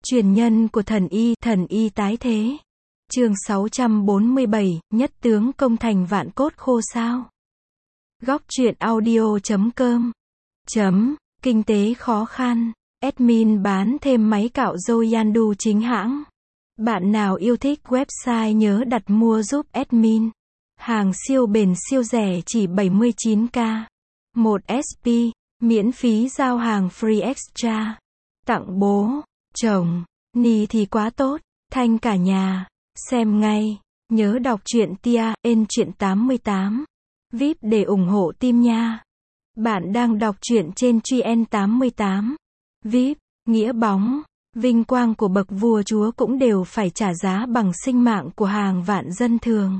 Truyền nhân của thần y tái thế. Chương 647, nhất tướng công thành vạn cốt khô sao. Góc truyện audio.com. Kinh tế khó khăn. Admin bán thêm máy cạo râu Yandu chính hãng. Bạn nào yêu thích website nhớ đặt mua giúp admin. Hàng siêu bền siêu rẻ chỉ 79k. 1 SP, miễn phí giao hàng free extra. Tặng bố, chồng, ni thì quá tốt, thanh cả nhà. Xem ngay, nhớ đọc truyện Tia, truyện 88. VIP để ủng hộ team nha. Bạn đang đọc truyện trên Truyện 88. VIP, nghĩa bóng, vinh quang của bậc vua chúa cũng đều phải trả giá bằng sinh mạng của hàng vạn dân thường.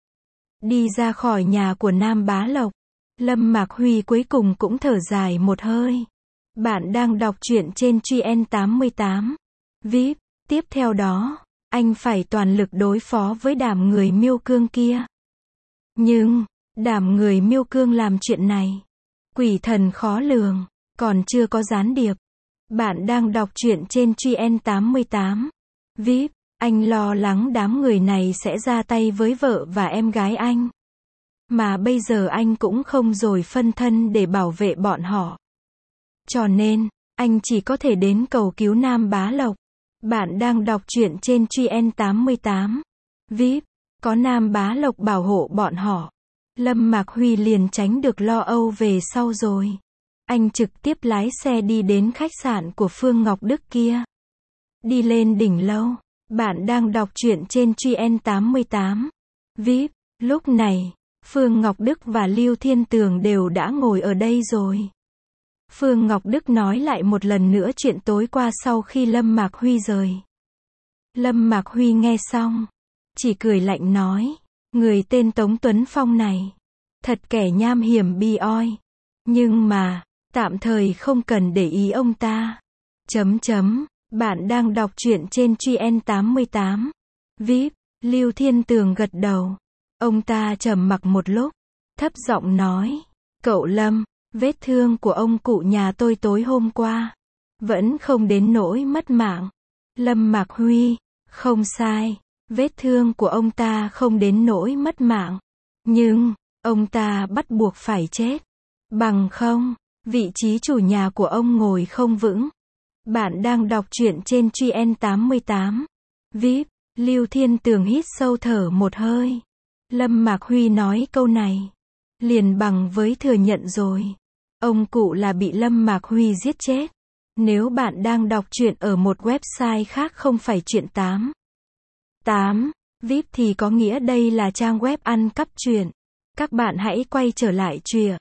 Đi ra khỏi nhà của Nam Bá Lộc, Lâm Mạc Huy cuối cùng cũng thở dài một hơi. Bạn đang đọc truyện trên Truyện 88. VIP, tiếp theo đó, anh phải toàn lực đối phó với đám người Miêu Cương kia. Nhưng, đám người Miêu Cương làm chuyện này, quỷ thần khó lường, còn chưa có gián điệp. Bạn đang đọc truyện trên Truyện 88. VIP, anh lo lắng đám người này sẽ ra tay với vợ và em gái anh. Mà bây giờ anh cũng không rồi phân thân để bảo vệ bọn họ. Cho nên, anh chỉ có thể đến cầu cứu Nam Bá Lộc. Bạn đang đọc truyện trên Truyện 88. VIP, có Nam Bá Lộc bảo hộ bọn họ, Lâm Mạc Huy liền tránh được lo âu về sau rồi. Anh trực tiếp lái xe đi đến khách sạn của Phương Ngọc Đức kia. Đi lên đỉnh lâu. Bạn đang đọc truyện trên Truyện 88. VIP, lúc này, Phương Ngọc Đức và Lưu Thiên Tường đều đã ngồi ở đây rồi. Phương Ngọc Đức nói lại một lần nữa chuyện tối qua sau khi Lâm Mạc Huy rời. Lâm Mạc Huy nghe xong, chỉ cười lạnh nói, người tên Tống Tuấn Phong này, thật kẻ nham hiểm bi oi. Nhưng mà, tạm thời không cần để ý ông ta. Bạn đang đọc truyện trên Truyện 88. VIP, Lưu Thiên Tường gật đầu. Ông ta trầm mặc một lúc, thấp giọng nói, cậu Lâm, vết thương của ông cụ nhà tôi tối hôm qua, vẫn không đến nỗi mất mạng. Lâm Mạc Huy, không sai, vết thương của ông ta không đến nỗi mất mạng. Nhưng, ông ta bắt buộc phải chết. Bằng không, vị trí chủ nhà của ông ngồi không vững. Bạn đang đọc truyện trên Truyện 88. VIP, Lưu Thiên Tường hít sâu thở một hơi. Lâm Mạc Huy nói câu này, liền bằng với thừa nhận rồi. Ông cụ là bị Lâm Mạc Huy giết chết. Nếu bạn đang đọc truyện ở một website khác không phải Truyện 88 VIP thì có nghĩa đây là trang web ăn cắp truyện. Các bạn hãy quay trở lại Truyện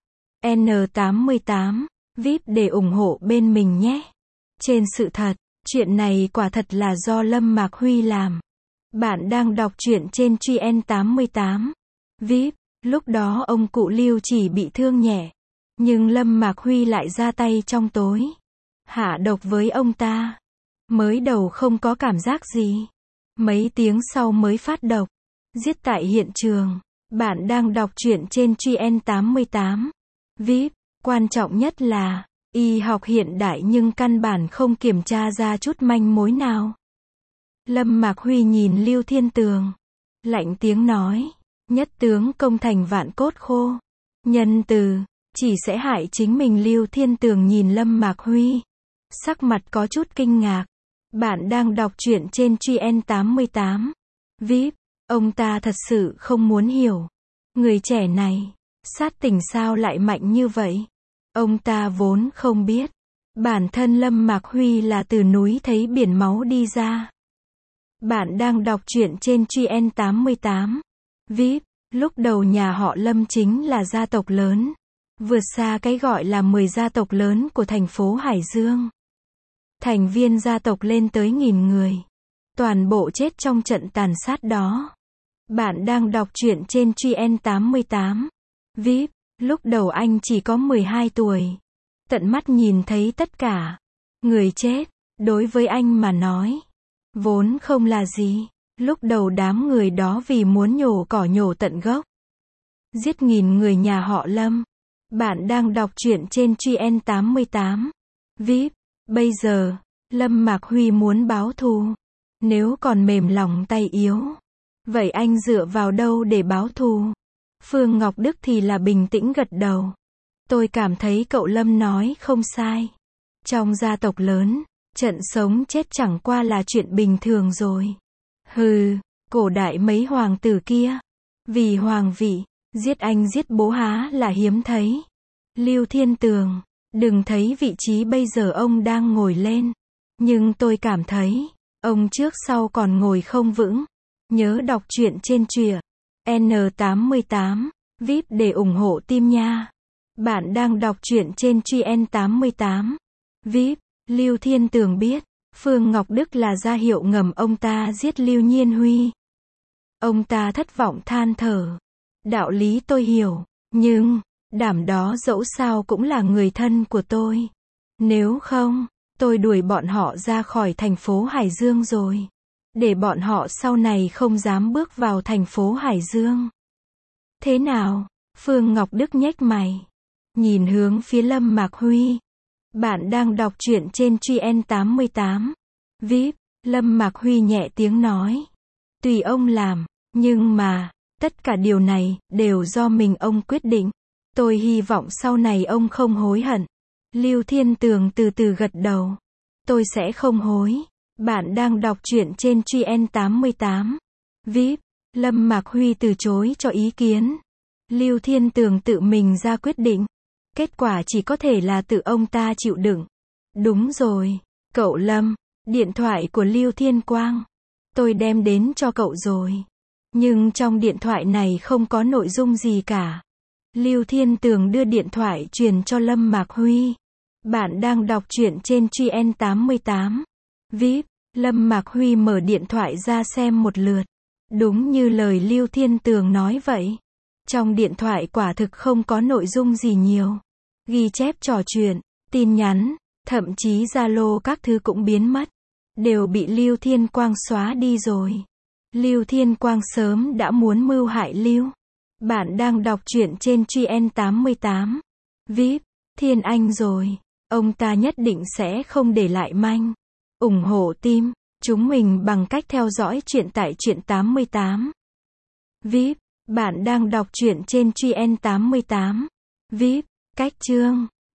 N88 VIP để ủng hộ bên mình nhé. Trên sự thật, chuyện này quả thật là do Lâm Mạc Huy làm. Bạn đang đọc truyện trên Truyện 88. VIP, lúc đó ông cụ Lưu chỉ bị thương nhẹ. Nhưng Lâm Mạc Huy lại ra tay trong tối. Hạ độc với ông ta. Mới đầu không có cảm giác gì. Mấy tiếng sau mới phát độc. Giết tại hiện trường. Bạn đang đọc truyện trên Truyện 88. VIP, quan trọng nhất là, y học hiện đại nhưng căn bản không kiểm tra ra chút manh mối nào. Lâm Mạc Huy nhìn Lưu Thiên Tường, lạnh tiếng nói, nhất tướng công thành vạn cốt khô. Nhân từ, chỉ sẽ hại chính mình. Lưu Thiên Tường nhìn Lâm Mạc Huy, sắc mặt có chút kinh ngạc. Bạn đang đọc truyện trên Truyện 88. VIP, ông ta thật sự không muốn hiểu. Người trẻ này, sát tình sao lại mạnh như vậy? Ông ta vốn không biết. Bản thân Lâm Mạc Huy là từ núi thấy biển máu đi ra. Bạn đang đọc truyện trên Truyện 88. VIP, lúc đầu nhà họ Lâm chính là gia tộc lớn. Vượt xa cái gọi là 10 gia tộc lớn của thành phố Hải Dương. Thành viên gia tộc lên tới 1000 người. Toàn bộ chết trong trận tàn sát đó. Bạn đang đọc truyện trên Truyện 88. VIP, lúc đầu anh chỉ có 12 tuổi. Tận mắt nhìn thấy tất cả. Người chết, đối với anh mà nói, vốn không là gì. Lúc đầu đám người đó vì muốn nhổ cỏ nhổ tận gốc. Giết 1000 người nhà họ Lâm. Bạn đang đọc truyện trên Truyện 88. VIP, bây giờ, Lâm Mạc Huy muốn báo thù. Nếu còn mềm lòng tay yếu, vậy anh dựa vào đâu để báo thù? Phương Ngọc Đức thì là bình tĩnh gật đầu. Tôi cảm thấy cậu Lâm nói không sai. Trong gia tộc lớn, trận sống chết chẳng qua là chuyện bình thường rồi. Hừ, cổ đại mấy hoàng tử kia, vì hoàng vị, giết anh giết bố há là hiếm thấy. Lưu Thiên Tường, đừng thấy vị trí bây giờ ông đang ngồi lên, nhưng tôi cảm thấy, ông trước sau còn ngồi không vững. Nhớ đọc truyện trên truyện N88, VIP để ủng hộ team nha. Bạn đang đọc truyện trên N88, VIP. Lưu Thiên Tường biết, Phương Ngọc Đức là ra hiệu ngầm ông ta giết Lưu Nhiên Huy. Ông ta thất vọng than thở. Đạo lý tôi hiểu, nhưng, đảm đó dẫu sao cũng là người thân của tôi. Nếu không, tôi đuổi bọn họ ra khỏi thành phố Hải Dương rồi. Để bọn họ sau này không dám bước vào thành phố Hải Dương. Thế nào? Phương Ngọc Đức nhếch mày. Nhìn hướng phía Lâm Mạc Huy. Bạn đang đọc truyện trên N88. VIP. Lâm Mạc Huy nhẹ tiếng nói. Tùy ông làm, nhưng mà, tất cả điều này, đều do mình ông quyết định. Tôi hy vọng sau này ông không hối hận. Lưu Thiên Tường từ từ gật đầu. Tôi sẽ không hối. Bạn đang đọc truyện trên N88. VIP. Lâm Mạc Huy từ chối cho ý kiến. Lưu Thiên Tường tự mình ra quyết định. Kết quả chỉ có thể là tự ông ta chịu đựng. Đúng rồi, cậu Lâm, điện thoại của Lưu Thiên Quang. Tôi đem đến cho cậu rồi. Nhưng trong điện thoại này không có nội dung gì cả. Lưu Thiên Tường đưa điện thoại truyền cho Lâm Mạc Huy. Bạn đang đọc truyện trên N88. VIP. Lâm Mạc Huy mở điện thoại ra xem một lượt. Đúng như lời Lưu Thiên Tường nói vậy. Trong điện thoại quả thực không có nội dung gì nhiều. Ghi chép trò chuyện, tin nhắn, thậm chí Zalo các thứ cũng biến mất. Đều bị Lưu Thiên Quang xóa đi rồi. Lưu Thiên Quang sớm đã muốn mưu hại Lưu. Bạn đang đọc truyện trên N88. VIP. Thiên Anh rồi. Ông ta nhất định sẽ không để lại manh. Ủng hộ team chúng mình bằng cách theo dõi truyện tại truyện 88. VIP. Bạn đang đọc truyện trên N88. VIP. Cách chương